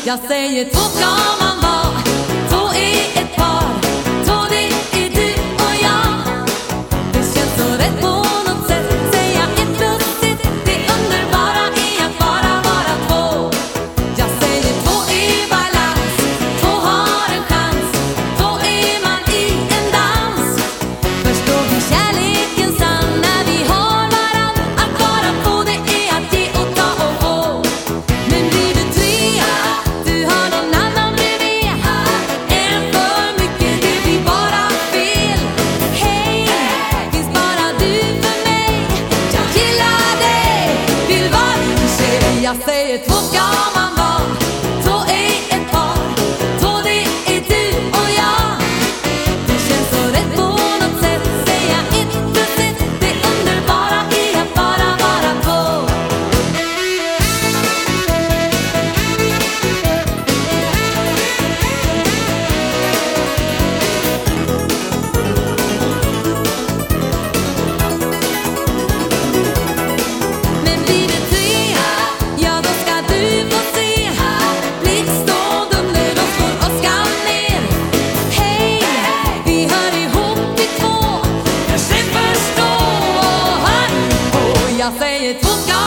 Jag säger två ska man vara, två är ett par, två det är du och jag. Det känns så rätt på något sätt, säga ett plus ett. Det underbara är att bara vara två. Jag säger två är balans, två har en chans, två är man i en dans. Förstår vi kärleken sann när vi har varann. Att vara två det är att ge och ta och få. Men blir du trea, du har någon annan bredvid. En för mycket, det blir bara fel. Hej, finns bara du för mig. Jag gillar dig, vill vara din tjej. Jag säger två ska man vara, två är ett par, två det är du och jag. Det känns så rätt på något sätt, säga ett plus ett. Det underbara är att bara vara två. Men blir det trea, ja då ska du få se. Blixt och dunder, då slår åskan ner. Hej, vi hör ihop vi två. Kanske förstå, hör på. Jag säger två ska